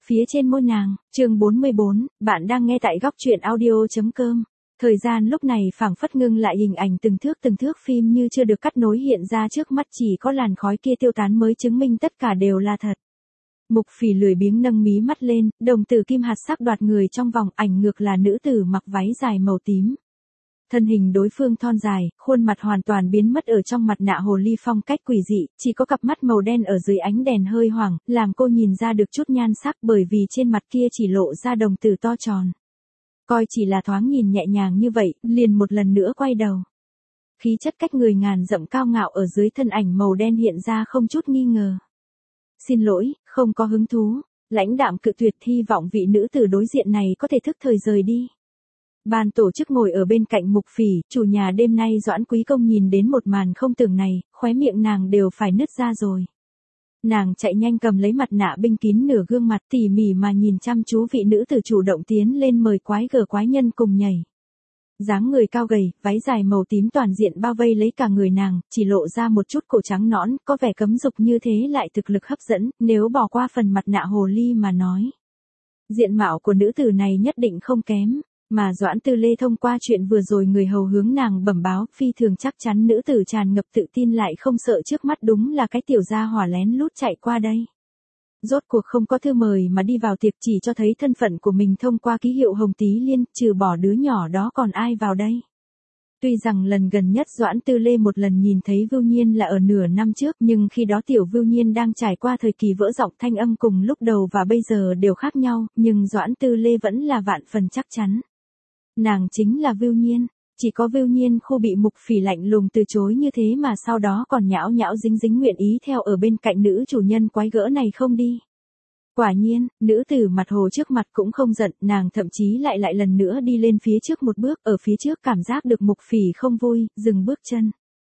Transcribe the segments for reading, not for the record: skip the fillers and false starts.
phía trên môi nàng. Chương 44, bạn đang nghe tại góc truyện audio.com. Thời gian lúc này phảng phất ngưng lại, hình ảnh từng thước phim như chưa được cắt nối hiện ra trước mắt, chỉ có làn khói kia tiêu tán mới chứng minh tất cả đều là thật. Mục Phỉ lười biếng nâng mí mắt lên, đồng tử kim hạt sắc đoạt người trong vòng, ảnh ngược là nữ tử mặc váy dài màu tím. Thân hình đối phương thon dài, khuôn mặt hoàn toàn biến mất ở trong mặt nạ hồ ly phong cách quỷ dị, chỉ có cặp mắt màu đen ở dưới ánh đèn hơi hoảng, làm cô nhìn ra được chút nhan sắc, bởi vì trên mặt kia chỉ lộ ra đồng tử to tròn. Coi chỉ là thoáng nhìn nhẹ nhàng như vậy, liền một lần nữa quay đầu. Khí chất cách người ngàn dặm cao ngạo ở dưới thân ảnh màu đen hiện ra không chút nghi ngờ. Xin lỗi, không có hứng thú. Lãnh đạm cự tuyệt, hy vọng vị nữ tử đối diện này có thể thức thời rời đi. Ban tổ chức ngồi ở bên cạnh Mục Phỉ, chủ nhà đêm nay Doãn Quý Công nhìn đến một màn không tưởng này, khóe miệng nàng đều phải nứt ra rồi. Nàng chạy nhanh cầm lấy mặt nạ binh kín nửa gương mặt, tỉ mỉ mà nhìn chăm chú vị nữ tử chủ động tiến lên mời quái nhân cùng nhảy. Dáng người cao gầy, váy dài màu tím toàn diện bao vây lấy cả người nàng, chỉ lộ ra một chút cổ trắng nõn, có vẻ cấm dục như thế lại thực lực hấp dẫn, nếu bỏ qua phần mặt nạ hồ ly mà nói. Diện mạo của nữ tử này nhất định không kém, mà Doãn Tư Lê thông qua chuyện vừa rồi người hầu hướng nàng bẩm báo, phi thường chắc chắn nữ tử tràn ngập tự tin lại không sợ trước mắt đúng là cái tiểu gia hỏa lén lút chạy qua đây. Rốt cuộc không có thư mời mà đi vào tiệc, chỉ cho thấy thân phận của mình thông qua ký hiệu hồng tí liên, trừ bỏ đứa nhỏ đó còn ai vào đây. Tuy rằng lần gần nhất Doãn Tư Lê một lần nhìn thấy Vưu Nhiên là ở nửa năm trước, nhưng khi đó tiểu Vưu Nhiên đang trải qua thời kỳ vỡ giọng thanh âm, cùng lúc đầu và bây giờ đều khác nhau, nhưng Doãn Tư Lê vẫn là vạn phần chắc chắn. Nàng chính là Vưu Nhiên. Chỉ có Vưu Nhiên khu bị Mục Phỉ lạnh lùng từ chối như thế mà sau đó còn nhão nhão dính dính nguyện ý theo ở bên cạnh nữ chủ nhân quái gỡ này không đi. Quả nhiên, nữ tử mặt hồ trước mặt cũng không giận, nàng thậm chí lại lần nữa đi lên phía trước một bước, ở phía trước cảm giác được Mục Phỉ không vui, dừng bước chân.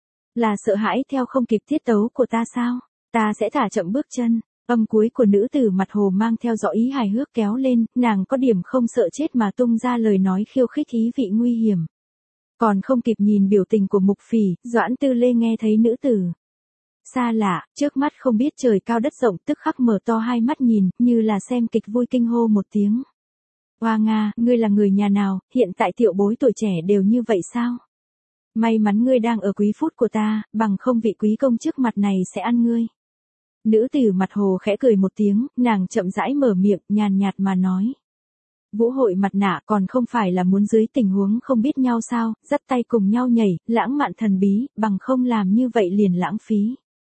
Là sợ hãi theo không kịp tiết tấu của ta sao? Ta sẽ thả chậm bước chân. Âm cuối của nữ tử mặt hồ mang theo rõ ý hài hước kéo lên, nàng có điểm không sợ chết mà tung ra lời nói khiêu khích ý vị nguy hiểm. Còn không kịp nhìn biểu tình của Mục Phỉ, Doãn Tư Lê nghe thấy nữ tử xa lạ, trước mắt không biết trời cao đất rộng, tức khắc mở to hai mắt nhìn, như là xem kịch vui, kinh hô một tiếng. Hoa Nga, ngươi là người nhà nào, hiện tại tiểu bối tuổi trẻ đều như vậy sao? May mắn ngươi đang ở quý phút của ta, bằng không vị quý công trước mặt này sẽ ăn ngươi. Nữ tử mặt hồ khẽ cười một tiếng, nàng chậm rãi mở miệng, nhàn nhạt mà nói. Vũ hội mặt nạ còn không phải là muốn dưới tình huống không biết nhau sao, dắt tay cùng nhau nhảy, lãng mạn thần bí, bằng không làm như vậy liền lãng phí.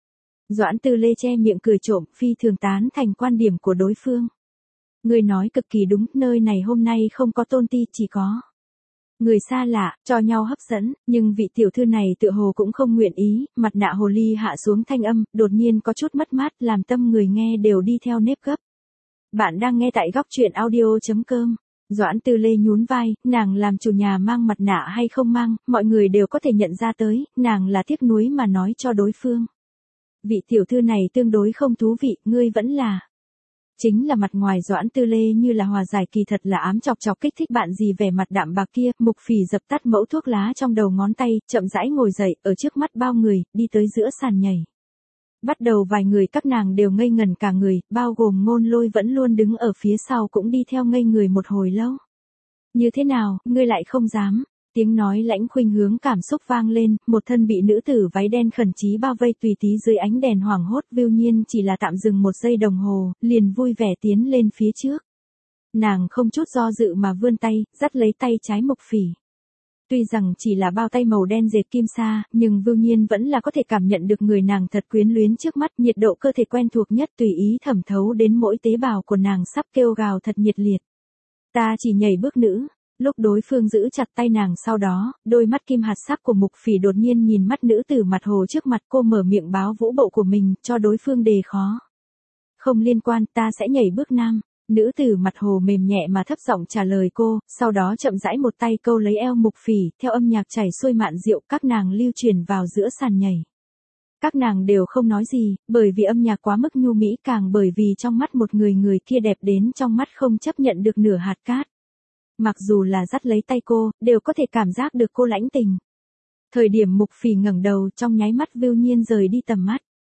Doãn Tư Lê che miệng cười trộm, phi thường tán thành quan điểm của đối phương. Người nói cực kỳ đúng, nơi này hôm nay không có tôn ti, chỉ có người xa lạ, cho nhau hấp dẫn, nhưng vị tiểu thư này tựa hồ cũng không nguyện ý, mặt nạ hồ ly hạ xuống thanh âm, đột nhiên có chút mất mát, làm tâm người nghe đều đi theo nếp gấp. Bạn đang nghe tại góc truyện audio.com. Doãn Tư Lê nhún vai, nàng làm chủ nhà mang mặt nạ hay không mang, mọi người đều có thể nhận ra tới, nàng là tiếc nuối mà nói cho đối phương. Vị tiểu thư này tương đối không thú vị, ngươi vẫn là. Chính là mặt ngoài Doãn Tư Lê như là hòa giải, kỳ thật là ám chọc kích thích bạn gì vẻ mặt đạm bạc kia. Mục Phỉ dập tắt mẫu thuốc lá trong đầu ngón tay, chậm rãi ngồi dậy, ở trước mắt bao người, đi tới giữa sàn nhảy. Bắt đầu vài người các nàng đều ngây ngẩn cả người, bao gồm Ngôn Lôi vẫn luôn đứng ở phía sau cũng đi theo ngây người một hồi lâu. Như thế nào, ngươi lại không dám? Tiếng nói lãnh khuynh hướng cảm xúc vang lên, một thân bị nữ tử váy đen khẩn trí bao vây tùy tí dưới ánh đèn hoảng hốt. Vưu Nhiên chỉ là tạm dừng một giây đồng hồ, liền vui vẻ tiến lên phía trước. Nàng không chút do dự mà vươn tay, dắt lấy tay trái Mục Phỉ. Tuy rằng chỉ là bao tay màu đen dệt kim sa, nhưng Vưu Nhiên vẫn là có thể cảm nhận được người nàng thật quyến luyến trước mắt, nhiệt độ cơ thể quen thuộc nhất tùy ý thẩm thấu đến mỗi tế bào của nàng, sắp kêu gào thật nhiệt liệt. Ta chỉ nhảy bước nữ. Lúc đối phương giữ chặt tay nàng sau đó, đôi mắt kim hạt sắc của Mục Phỉ đột nhiên nhìn mắt nữ tử mặt hồ trước mặt, cô mở miệng báo vũ bộ của mình, cho đối phương đề khó. Không liên quan, ta sẽ nhảy bước nam. Nữ tử mặt hồ mềm nhẹ mà thấp giọng trả lời cô, sau đó chậm rãi một tay câu lấy eo Mục Phỉ, theo âm nhạc chảy xuôi mạn diệu, các nàng lưu truyền vào giữa sàn nhảy. Các nàng đều không nói gì, bởi vì âm nhạc quá mức nhu mỹ, càng bởi vì trong mắt một người kia đẹp đến trong mắt không chấp nhận được nửa hạt cát. Mặc dù là dắt lấy tay cô, đều có thể cảm giác được cô lãnh tình. Thời điểm Mục Phỉ ngẩng đầu, trong nháy mắt Vưu Nhiên rời đi tầm mắt.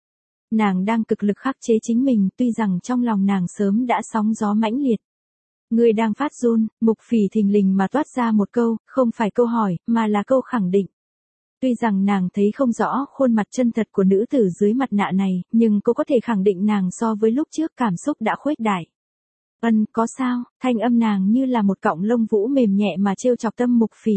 Nàng đang cực lực khắc chế chính mình, tuy rằng trong lòng nàng sớm đã sóng gió mãnh liệt. Ngươi đang phát run, Mục Phỉ thình lình mà toát ra một câu, không phải câu hỏi, mà là câu khẳng định. Tuy rằng nàng thấy không rõ khuôn mặt chân thật của nữ tử dưới mặt nạ này, nhưng cô có thể khẳng định nàng so với lúc trước cảm xúc đã khuếch đại. Có sao, thanh âm nàng như là một cọng lông vũ mềm nhẹ mà trêu chọc tâm Mục Phỉ.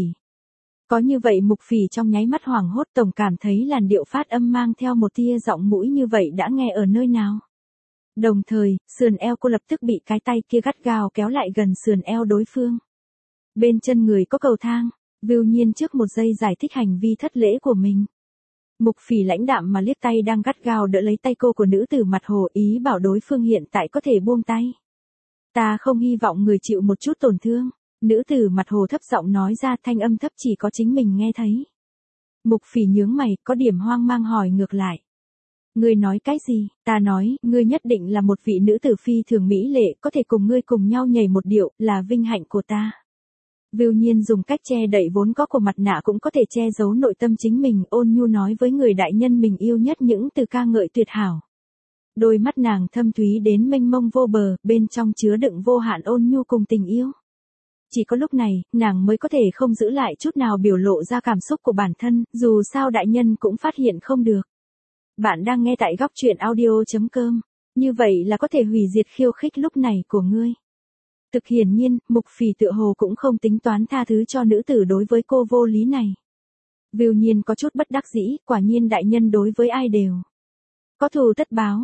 Có như vậy Mục Phỉ trong nháy mắt hoảng hốt, tổng cảm thấy làn điệu phát âm mang theo một tia giọng mũi như vậy đã nghe ở nơi nào. Đồng thời, sườn eo cô lập tức bị cái tay kia gắt gao kéo lại gần sườn eo đối phương. Bên chân người có cầu thang, Vưu Nhiên trước một giây giải thích hành vi thất lễ của mình. Mục Phỉ lãnh đạm mà liếc tay đang gắt gao đỡ lấy tay cô của nữ tử mặt hồ, ý bảo đối phương hiện tại có thể buông tay. Ta không hy vọng người chịu một chút tổn thương. Nữ tử mặt hồ thấp giọng nói ra, thanh âm thấp chỉ có chính mình nghe thấy. Mục Phỉ nhướng mày, có điểm hoang mang hỏi ngược lại. Ngươi nói cái gì? Ta nói, ngươi nhất định là một vị nữ tử phi thường mỹ lệ, có thể cùng ngươi cùng nhau nhảy một điệu, là vinh hạnh của ta. Vưu Nhiên dùng cách che đậy vốn có của mặt nạ cũng có thể che giấu nội tâm chính mình, ôn nhu nói với người đại nhân mình yêu nhất những từ ca ngợi tuyệt hảo. Đôi mắt nàng thâm thúy đến mênh mông vô bờ, bên trong chứa đựng vô hạn ôn nhu cùng tình yêu. Chỉ có lúc này, nàng mới có thể không giữ lại chút nào biểu lộ ra cảm xúc của bản thân, dù sao đại nhân cũng phát hiện không được. Bạn đang nghe tại góc truyện audio.com, như vậy là có thể hủy diệt khiêu khích lúc này của ngươi. Thực hiển nhiên, Mục Phỉ tựa hồ cũng không tính toán tha thứ cho nữ tử đối với cô vô lý này. Vưu Nhiên có chút bất đắc dĩ, quả nhiên đại nhân đối với ai đều có thù tất báo,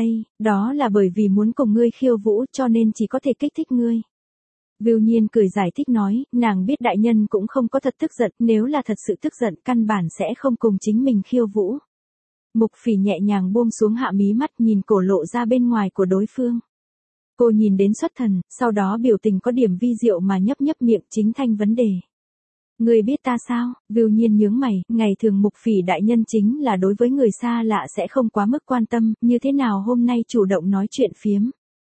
đó là bởi vì muốn cùng ngươi khiêu vũ cho nên chỉ có thể kích thích ngươi. Vưu Nhiên cười giải thích nói, nàng biết đại nhân cũng không có thật tức giận, nếu là thật sự tức giận căn bản sẽ không cùng chính mình khiêu vũ. Mục Phỉ nhẹ nhàng buông xuống hạ mí mắt, nhìn cổ lộ ra bên ngoài của đối phương. Cô nhìn đến xuất thần, sau đó biểu tình có điểm vi diệu mà nhấp nhấp miệng, chính thanh vấn đề. Người biết ta sao? Vưu Nhiên nhướng mày, ngày thường Mục Phỉ đại nhân chính là đối với người xa lạ sẽ không quá mức quan tâm, như thế nào hôm nay chủ động nói chuyện phiếm?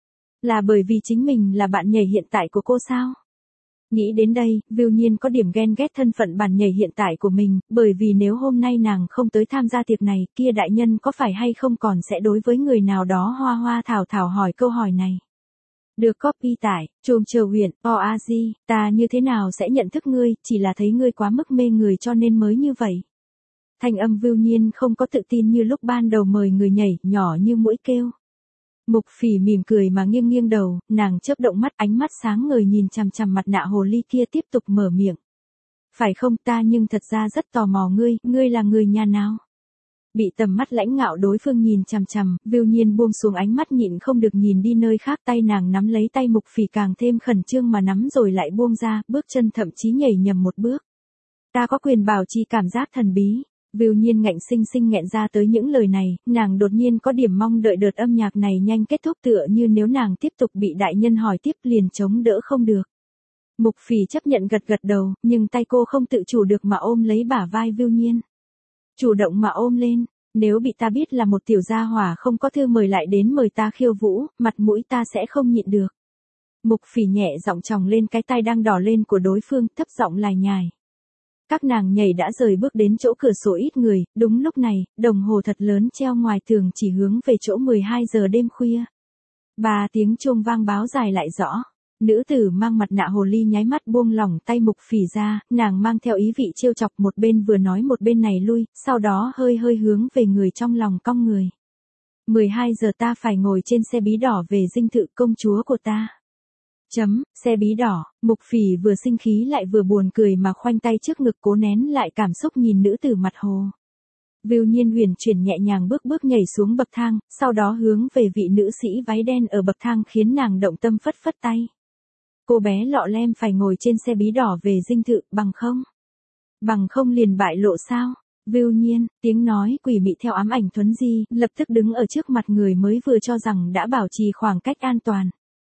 Là bởi vì chính mình là bạn nhảy hiện tại của cô sao? Nghĩ đến đây, Vưu Nhiên có điểm ghen ghét thân phận bạn nhảy hiện tại của mình, bởi vì nếu hôm nay nàng không tới tham gia tiệc này, kia đại nhân có phải hay không còn sẽ đối với người nào đó hoa hoa thảo thảo hỏi câu hỏi này. Được copy tải, Trùm Chờ Huyền, OAZ, ta như thế nào sẽ nhận thức ngươi, chỉ là thấy ngươi quá mức mê người cho nên mới như vậy. Thanh âm Vưu Nhiên không có tự tin như lúc ban đầu mời người nhảy, nhỏ như mũi kêu. Mục Phỉ mỉm cười mà nghiêng nghiêng đầu, nàng chớp động mắt, ánh mắt sáng ngời nhìn chằm chằm mặt nạ hồ ly kia, tiếp tục mở miệng. Phải không, ta nhưng thật ra rất tò mò ngươi là người nhà nào? Bị tầm mắt lãnh ngạo đối phương nhìn chằm chằm, Vưu Nhiên buông xuống ánh mắt nhịn không được nhìn đi nơi khác, tay nàng nắm lấy tay Mục Phỉ càng thêm khẩn trương mà nắm rồi lại buông ra, bước chân thậm chí nhảy nhầm một bước. Ta có quyền bảo trì cảm giác thần bí. Vưu Nhiên ngạnh sinh sinh nghẹn ra tới những lời này, nàng đột nhiên có điểm mong đợi đợt âm nhạc này nhanh kết thúc, tựa như nếu nàng tiếp tục bị đại nhân hỏi tiếp liền chống đỡ không được. Mục Phỉ chấp nhận gật gật đầu, nhưng tay cô không tự chủ được mà ôm lấy bả vai Vưu Nhiên. Chủ động mà ôm lên, nếu bị ta biết là một tiểu gia hỏa không có thư mời lại đến mời ta khiêu vũ, mặt mũi ta sẽ không nhịn được. Mục Phỉ nhẹ giọng chòng lên cái tay đang đỏ lên của đối phương, thấp giọng lải nhải. Các nàng nhảy đã rời bước đến chỗ cửa sổ ít người, đúng lúc này, đồng hồ thật lớn treo ngoài tường chỉ hướng về chỗ 12 giờ đêm khuya. 3 tiếng chuông vang báo dài lại rõ. Nữ tử mang mặt nạ hồ ly nháy mắt buông lỏng tay Mục Phỉ ra, nàng mang theo ý vị trêu chọc, một bên vừa nói một bên này lui, sau đó hơi hơi hướng về người trong lòng cong người. 12 giờ ta phải ngồi trên xe bí đỏ về dinh thự công chúa của ta. Xe bí đỏ, Mục Phỉ vừa sinh khí lại vừa buồn cười mà khoanh tay trước ngực cố nén lại cảm xúc nhìn nữ tử mặt hồ. Vưu Nhiên huyền chuyển nhẹ nhàng bước nhảy xuống bậc thang, sau đó hướng về vị nữ sĩ váy đen ở bậc thang khiến nàng động tâm phất phất tay. Cô bé lọ lem phải ngồi trên xe bí đỏ về dinh thự, bằng không liền bại lộ sao? Vưu Nhiên, tiếng nói quỷ mị theo ám ảnh thuấn di, lập tức đứng ở trước mặt người mới vừa cho rằng đã bảo trì khoảng cách an toàn.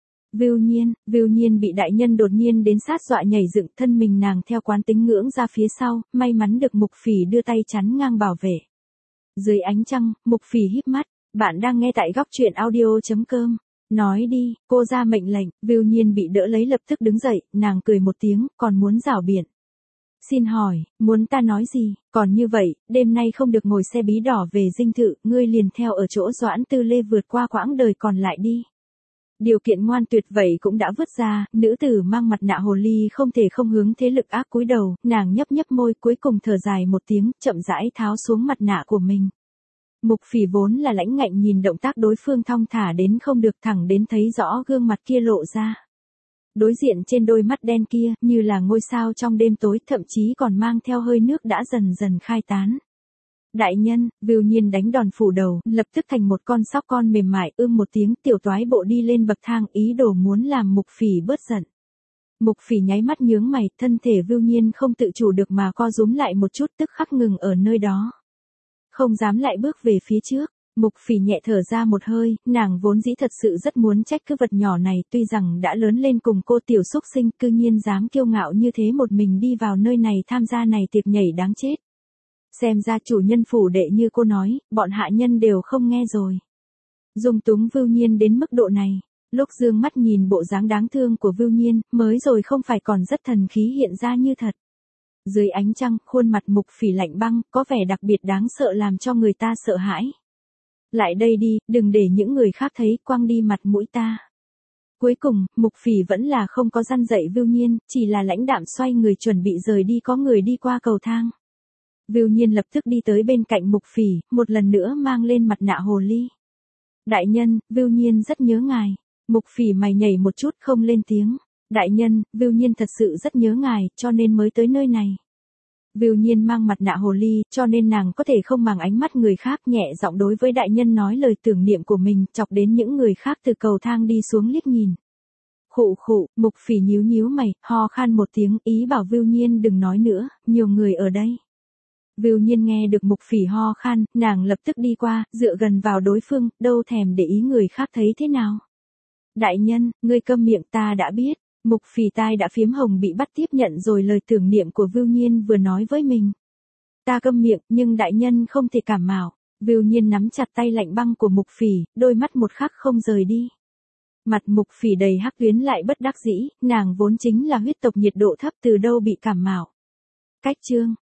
Vưu Nhiên bị đại nhân đột nhiên đến sát dọa nhảy dựng, thân mình nàng theo quán tính ngưỡng ra phía sau, may mắn được Mục Phỉ đưa tay chắn ngang bảo vệ. Dưới ánh trăng, Mục Phỉ híp mắt, bạn đang nghe tại góc truyện audio.com. Nói đi, cô ra mệnh lệnh, Vưu Nhiên bị đỡ lấy lập tức đứng dậy, nàng cười một tiếng, còn muốn rảo biện. Xin hỏi, muốn ta nói gì, còn như vậy, đêm nay không được ngồi xe bí đỏ về dinh thự, ngươi liền theo ở chỗ Doãn Tư Lê vượt qua quãng đời còn lại đi. Điều kiện ngoan tuyệt vậy cũng đã vứt ra, nữ tử mang mặt nạ hồ ly không thể không hướng thế lực ác cúi đầu, nàng nhấp nhấp môi cuối cùng thở dài một tiếng, chậm rãi tháo xuống mặt nạ của mình. Mục Phỉ vốn là lãnh ngạnh nhìn động tác đối phương thong thả đến không được thẳng đến thấy rõ gương mặt kia lộ ra. Đối diện trên đôi mắt đen kia, như là ngôi sao trong đêm tối, thậm chí còn mang theo hơi nước đã dần dần khai tán. Đại nhân, Vưu Nhiên đánh đòn phủ đầu, lập tức thành một con sóc con mềm mại, một tiếng, tiểu toái bộ đi lên bậc thang, ý đồ muốn làm Mục Phỉ bớt giận. Mục Phỉ nháy mắt nhướng mày, thân thể Vưu Nhiên không tự chủ được mà co rúm lại một chút, tức khắc ngừng ở nơi đó. Không dám lại bước về phía trước. Mục Phỉ nhẹ thở ra một hơi, nàng vốn dĩ thật sự rất muốn trách cứ vật nhỏ này, tuy rằng đã lớn lên cùng cô tiểu xúc sinh, cư nhiên dám kiêu ngạo như thế một mình đi vào nơi này tham gia này tiệc nhảy đáng chết. Xem ra chủ nhân phủ đệ như cô nói, bọn hạ nhân đều không nghe rồi. Dung túng Vưu Nhiên đến mức độ này, lúc dương mắt nhìn bộ dáng đáng thương của Vưu Nhiên, mới rồi không phải còn rất thần khí hiện ra như thật. Dưới ánh trăng, khuôn mặt Mục Phỉ lạnh băng, có vẻ đặc biệt đáng sợ làm cho người ta sợ hãi. Lại đây đi, đừng để những người khác thấy, quăng đi mặt mũi ta. Cuối cùng, Mục Phỉ vẫn là không có răn dạy Vưu Nhiên, chỉ là lãnh đạm xoay người chuẩn bị rời đi, có người đi qua cầu thang. Vưu Nhiên lập tức đi tới bên cạnh Mục Phỉ, một lần nữa mang lên mặt nạ hồ ly. Đại nhân, Vưu Nhiên rất nhớ ngài. Mục Phỉ mày nhảy một chút không lên tiếng. Đại nhân, Vưu Nhiên thật sự rất nhớ ngài, cho nên mới tới nơi này. Vưu Nhiên mang mặt nạ hồ ly, cho nên nàng có thể không màng ánh mắt người khác, nhẹ giọng đối với đại nhân nói lời tưởng niệm của mình, chọc đến những người khác từ cầu thang đi xuống liếc nhìn. Khụ khụ, Mục Phỉ nhíu nhíu mày, ho khan một tiếng, ý bảo Vưu Nhiên đừng nói nữa, nhiều người ở đây. Vưu Nhiên nghe được Mục Phỉ ho khan, nàng lập tức đi qua, dựa gần vào đối phương, đâu thèm để ý người khác thấy thế nào. Đại nhân, ngươi câm miệng, ta đã biết. Mục Phỉ tai đã phiếm hồng bị bắt tiếp nhận rồi lời tưởng niệm của Vưu Nhiên vừa nói với mình. Ta câm miệng, nhưng đại nhân không thể cảm mạo. Vưu Nhiên nắm chặt tay lạnh băng của Mục Phỉ, đôi mắt một khắc không rời đi. Mặt Mục Phỉ đầy hắc tuyến lại bất đắc dĩ, nàng vốn chính là huyết tộc nhiệt độ thấp, từ đâu bị cảm mạo. Cách chương